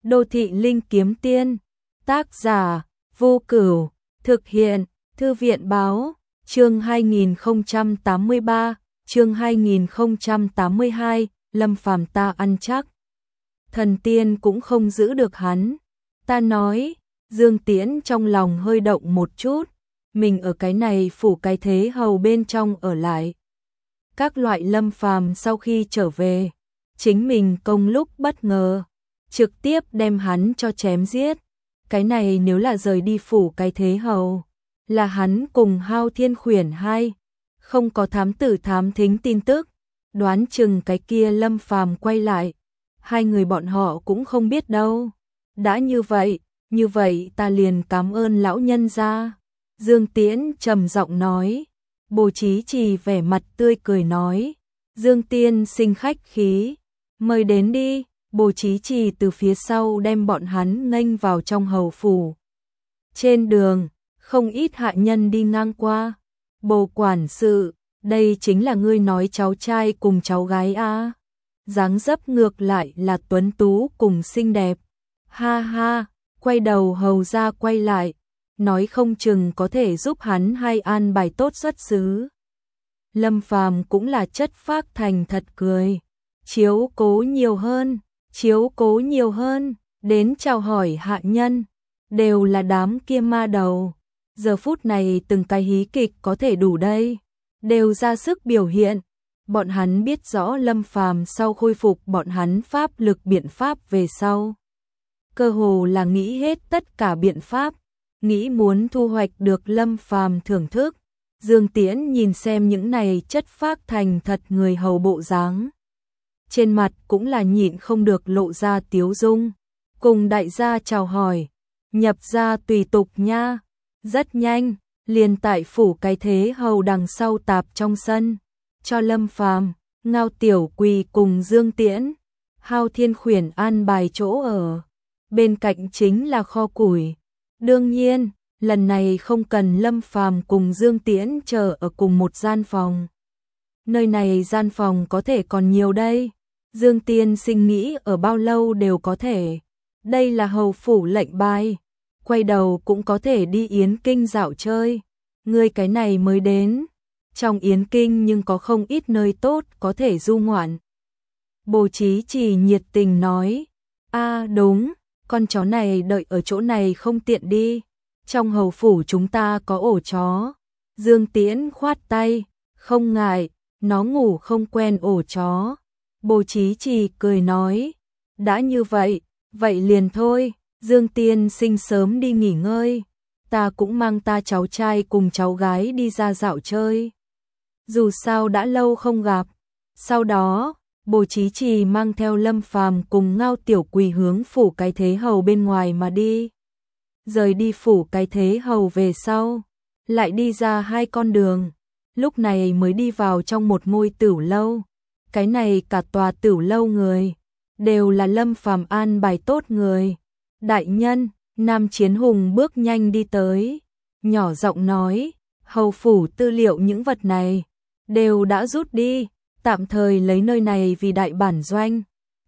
Đô thị linh kiếm tiên, tác giả, Vô Cửu, thực hiện, Thư viện báo, chương 2083, chương 2082, Lâm Phàm ta ăn chắc. Thần tiên cũng không giữ được hắn. Ta nói, Dương Tiễn trong lòng hơi động một chút, mình ở cái này phủ cái thế hầu bên trong ở lại. Các loại Lâm Phàm sau khi trở về, chính mình công lúc bất ngờ, trực tiếp đem hắn cho chém giết. Cái này nếu là rời đi phủ cái thế hầu, là hắn cùng Hao Thiên Khuyển hai, không có thám tử thám thính tin tức, đoán chừng cái kia Lâm Phàm quay lại, hai người bọn họ cũng không biết đâu. Đã như vậy ta liền cảm ơn lão nhân gia. Dương Tiễn trầm giọng nói. Bồ Chí Trì vẻ mặt tươi cười nói, Dương Tiên sinh khách khí, mời đến đi. Bồ Chí Trì từ phía sau đem bọn hắn nghênh vào trong hầu phủ. Trên đường, không ít hạ nhân đi ngang qua. Bồ quản sự, đây chính là ngươi nói cháu trai cùng cháu gái à? Dáng dấp ngược lại là tuấn tú cùng xinh đẹp. Ha ha, quay đầu hầu ra quay lại, nói không chừng có thể giúp hắn hai an bài tốt xuất xứ. Lâm Phàm cũng là chất phác thành thật cười, chiếu cố nhiều hơn, đến chào hỏi hạ nhân, đều là đám kia ma đầu. Giờ phút này từng cái hí kịch có thể đủ đây, đều ra sức biểu hiện. Bọn hắn biết rõ Lâm Phàm sau khôi phục bọn hắn pháp lực biện pháp về sau, cơ hồ là nghĩ hết tất cả biện pháp, nghĩ muốn thu hoạch được Lâm Phàm thưởng thức. Dương Tiễn nhìn xem những này chất phác thành thật người hầu bộ dáng, trên mặt cũng là nhịn không được lộ ra tiếu dung, cùng đại gia chào hỏi, nhập gia tùy tục nha. Rất nhanh, liền tại phủ cái thế hầu đằng sau tạp trong sân, cho Lâm Phàm, Ngao Tiểu Quỳ cùng Dương Tiễn, Hao Thiên Khuyển an bài chỗ ở. Bên cạnh chính là kho củi. Đương nhiên, lần này không cần Lâm Phàm cùng Dương Tiễn chờ ở cùng một gian phòng. Nơi này gian phòng có thể còn nhiều đây. Dương Tiên sinh nghĩ ở bao lâu đều có thể. Đây là hầu phủ lệnh bài, quay đầu cũng có thể đi Yến Kinh dạo chơi. Ngươi cái này mới đến, trong Yến Kinh nhưng có không ít nơi tốt có thể du ngoạn. Bồ Chí Trì nhiệt tình nói, đúng, con chó này đợi ở chỗ này không tiện đi, trong hầu phủ chúng ta có ổ chó. Dương Tiễn khoát tay, không ngại, nó ngủ không quen ổ chó. Bồ Chí Trì cười nói, đã như vậy, vậy liền thôi, Dương Tiên sinh sớm đi nghỉ ngơi, ta cũng mang ta cháu trai cùng cháu gái đi ra dạo chơi. Dù sao đã lâu không gặp. Sau đó, Bồ Chí Trì mang theo Lâm Phàm cùng Ngao Tiểu Quỳ hướng phủ cái thế hầu bên ngoài mà đi. Rời đi phủ cái thế hầu về sau, lại đi ra hai con đường, lúc này mới đi vào trong một ngôi tửu lâu. Cái này cả tòa tửu lâu người, đều là Lâm Phàm an bài tốt người. Đại nhân, Nam Chiến Hùng bước nhanh đi tới, nhỏ giọng nói, hầu phủ tư liệu những vật này, đều đã rút đi, tạm thời lấy nơi này vì đại bản doanh.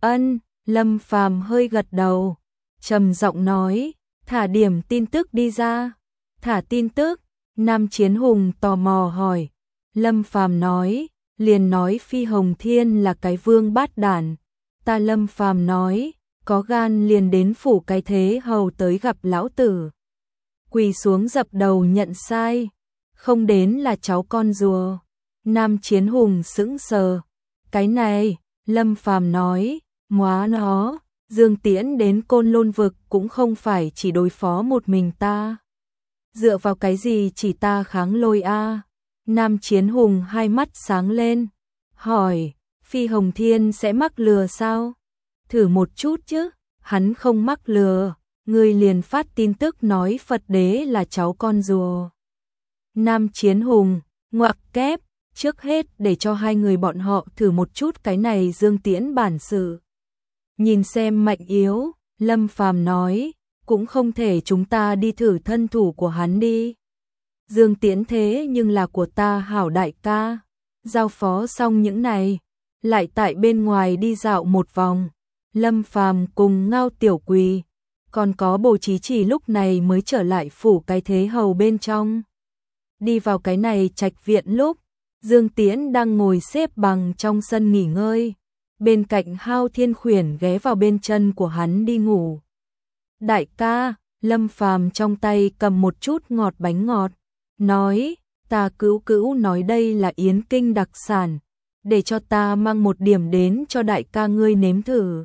Lâm Phàm hơi gật đầu, trầm giọng nói, thả điểm tin tức đi ra. Thả tin tức? Nam Chiến Hùng tò mò hỏi. Lâm Phàm nói, liền nói Phi Hồng Thiên là cái vương bát đản. Ta Lâm Phàm nói, có gan liền đến phủ cái thế hầu tới gặp lão tử. Quỳ xuống dập đầu nhận sai, không đến là cháu con rùa. Nam Chiến Hùng sững sờ. Cái này, Lâm Phàm nói, móa nó, Dương Tiễn đến Côn Lôn vực cũng không phải chỉ đối phó một mình ta. Dựa vào cái gì chỉ ta kháng lôi a? Nam Chiến Hùng hai mắt sáng lên, hỏi, Phi Hồng Thiên sẽ mắc lừa sao? Thử một chút chứ, hắn không mắc lừa, ngươi liền phát tin tức nói Phật đế là cháu con rùa. Nam Chiến Hùng, ngoặc kép, trước hết để cho hai người bọn họ thử một chút cái này Dương Tiễn bản sự. Nhìn xem mạnh yếu, Lâm Phàm nói, cũng không thể chúng ta đi thử thân thủ của hắn đi. Dương Tiễn thế nhưng là của ta hảo đại ca. Giao phó xong những này, lại tại bên ngoài đi dạo một vòng. Lâm Phàm cùng Ngao Tiểu Quỳ, còn có Bồ Chí Chỉ lúc này mới trở lại phủ cái thế hầu bên trong. Đi vào cái này trạch viện lúc, Dương Tiễn đang ngồi xếp bằng trong sân nghỉ ngơi, bên cạnh Hao Thiên Khuyển ghé vào bên chân của hắn đi ngủ. Đại ca, Lâm Phàm trong tay cầm một chút ngọt bánh ngọt, nói, ta cữu cữu nói đây là Yến Kinh đặc sản, để cho ta mang một điểm đến cho đại ca ngươi nếm thử.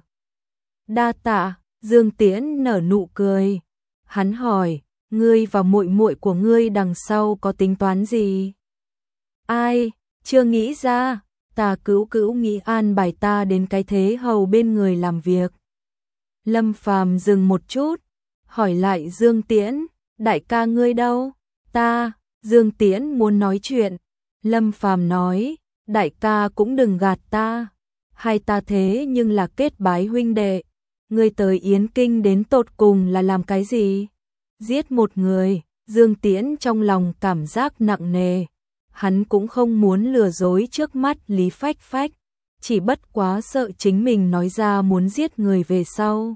Đa tạ, Dương Tiễn nở nụ cười. Hắn hỏi, ngươi và muội muội của ngươi đằng sau có tính toán gì? Ai, chưa nghĩ ra, ta cữu cữu nghĩ an bài ta đến cái thế hầu bên người làm việc. Lâm Phàm dừng một chút, hỏi lại Dương Tiễn, đại ca ngươi đâu? Ta, Dương Tiễn muốn nói chuyện. Lâm Phàm nói, đại ca cũng đừng gạt ta, hai ta thế nhưng là kết bái huynh đệ. Ngươi tới Yến Kinh đến tột cùng là làm cái gì? Giết một người. Dương Tiễn trong lòng cảm giác nặng nề. Hắn cũng không muốn lừa dối trước mắt Lý Phách Phách, chỉ bất quá sợ chính mình nói ra muốn giết người về sau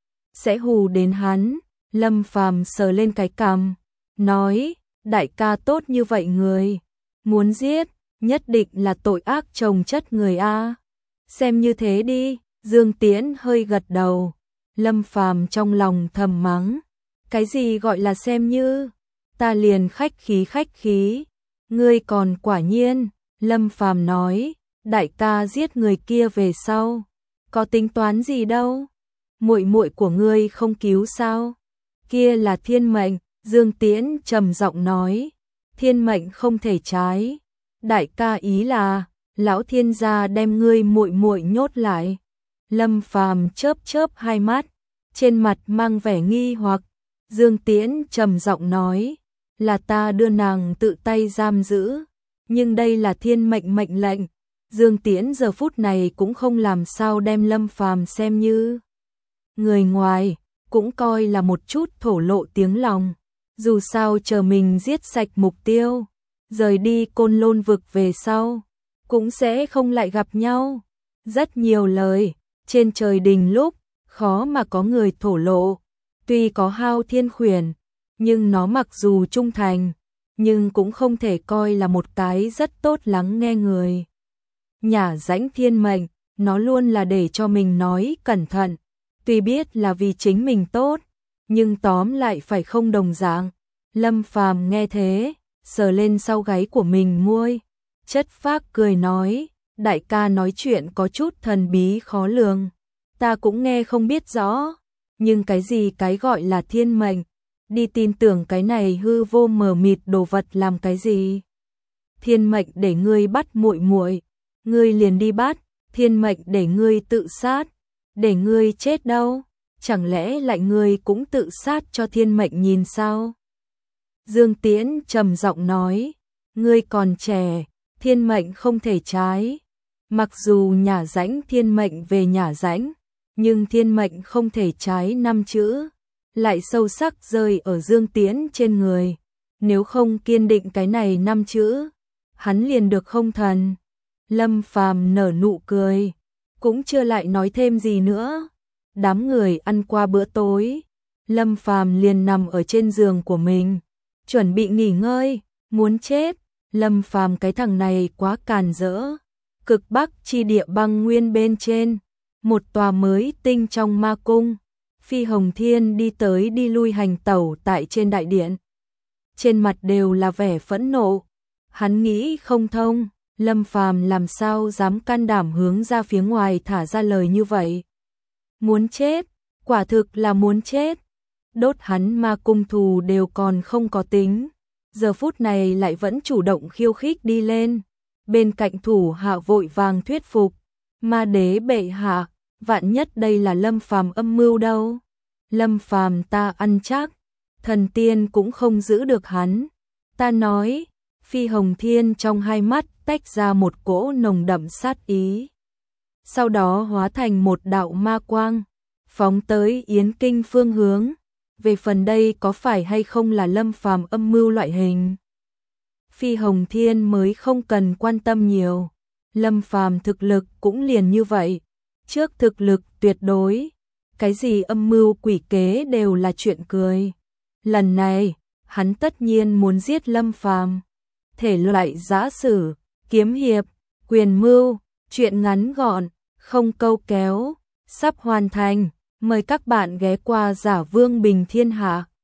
sẽ hù đến hắn. Lâm Phàm sờ lên cái cằm, nói, đại ca tốt như vậy người, muốn giết, nhất định là tội ác chồng chất người a. Xem như thế đi. Dương Tiễn hơi gật đầu. Lâm Phàm trong lòng thầm mắng, cái gì gọi là xem như, ta liền khách khí. Ngươi còn quả nhiên. Lâm Phàm nói, đại ca giết người kia về sau, có tính toán gì đâu? Muội muội của ngươi không cứu sao? Kia là thiên mệnh. Dương Tiễn trầm giọng nói, thiên mệnh không thể trái. Đại ca ý là lão thiên gia đem ngươi muội muội nhốt lại. Lâm Phàm chớp hai mắt, trên mặt mang vẻ nghi hoặc. Dương Tiễn trầm giọng nói, là ta đưa nàng tự tay giam giữ, nhưng đây là thiên mệnh mệnh lệnh. Dương Tiễn giờ phút này cũng không làm sao đem Lâm Phàm xem như người ngoài, cũng coi là một chút thổ lộ tiếng lòng. Dù sao chờ mình giết sạch mục tiêu, rời đi Côn Lôn vực về sau, cũng sẽ không lại gặp nhau. Rất nhiều lời, trên trời đình lúc, khó mà có người thổ lộ. Tuy có Hao Thiên Khuyển, nhưng nó mặc dù trung thành, nhưng cũng không thể coi là một cái rất tốt lắng nghe người. Nhả rãnh thiên mệnh, nó luôn là để cho mình nói cẩn thận. Tuy biết là vì chính mình tốt, nhưng tóm lại phải không đồng dạng. Lâm Phàm nghe thế, sờ lên sau gáy của mình môi, chất phác cười nói, đại ca nói chuyện có chút thần bí khó lường, ta cũng nghe không biết rõ, nhưng cái gì cái gọi là thiên mệnh, đi tin tưởng cái này hư vô mờ mịt đồ vật làm cái gì? Thiên mệnh để ngươi bắt muội muội, ngươi liền đi bắt. Thiên mệnh để ngươi tự sát, để ngươi chết đâu? Chẳng lẽ lại ngươi cũng tự sát cho thiên mệnh nhìn sao? Dương Tiễn trầm giọng nói, ngươi còn trẻ, thiên mệnh không thể trái. Mặc dù nhả rãnh thiên mệnh về nhả rãnh, nhưng thiên mệnh không thể trái năm chữ, lại sâu sắc rơi ở Dương Tiễn trên người. Nếu không kiên định cái này năm chữ, hắn liền được không thần. Lâm Phàm nở nụ cười, cũng chưa lại nói thêm gì nữa. Đám người ăn qua bữa tối, Lâm Phàm liền nằm ở trên giường của mình, chuẩn bị nghỉ ngơi. Muốn chết, Lâm Phàm cái thằng này quá càn rỡ. Cực Bắc chi địa băng nguyên bên trên, một tòa mới tinh trong ma cung, Phi Hồng Thiên đi tới đi lui hành tẩu tại trên đại điện. Trên mặt đều là vẻ phẫn nộ. Hắn nghĩ không thông, Lâm Phàm làm sao dám can đảm hướng ra phía ngoài thả ra lời như vậy. Muốn chết, quả thực là muốn chết. Đốt hắn ma cung thù đều còn không có tính, giờ phút này lại vẫn chủ động khiêu khích đi lên. Bên cạnh thủ hạ vội vàng thuyết phục, ma đế bệ hạ, vạn nhất đây là Lâm Phàm âm mưu đâu. Lâm Phàm ta ăn chắc, thần tiên cũng không giữ được hắn. Ta nói, Phi Hồng Thiên trong hai mắt tách ra một cỗ nồng đậm sát ý. Sau đó hóa thành một đạo ma quang, phóng tới Yến Kinh phương hướng. Về phần đây có phải hay không là Lâm Phàm âm mưu loại hình, Phi Hồng Thiên mới không cần quan tâm nhiều. Lâm Phàm thực lực cũng liền như vậy, trước thực lực tuyệt đối, cái gì âm mưu quỷ kế đều là chuyện cười. Lần này, hắn tất nhiên muốn giết Lâm Phàm. Thể loại giã sử, kiếm hiệp, quyền mưu, truyện ngắn gọn, không câu kéo, sắp hoàn thành. Mời các bạn ghé qua Giả Vương Bình Thiên Hạ.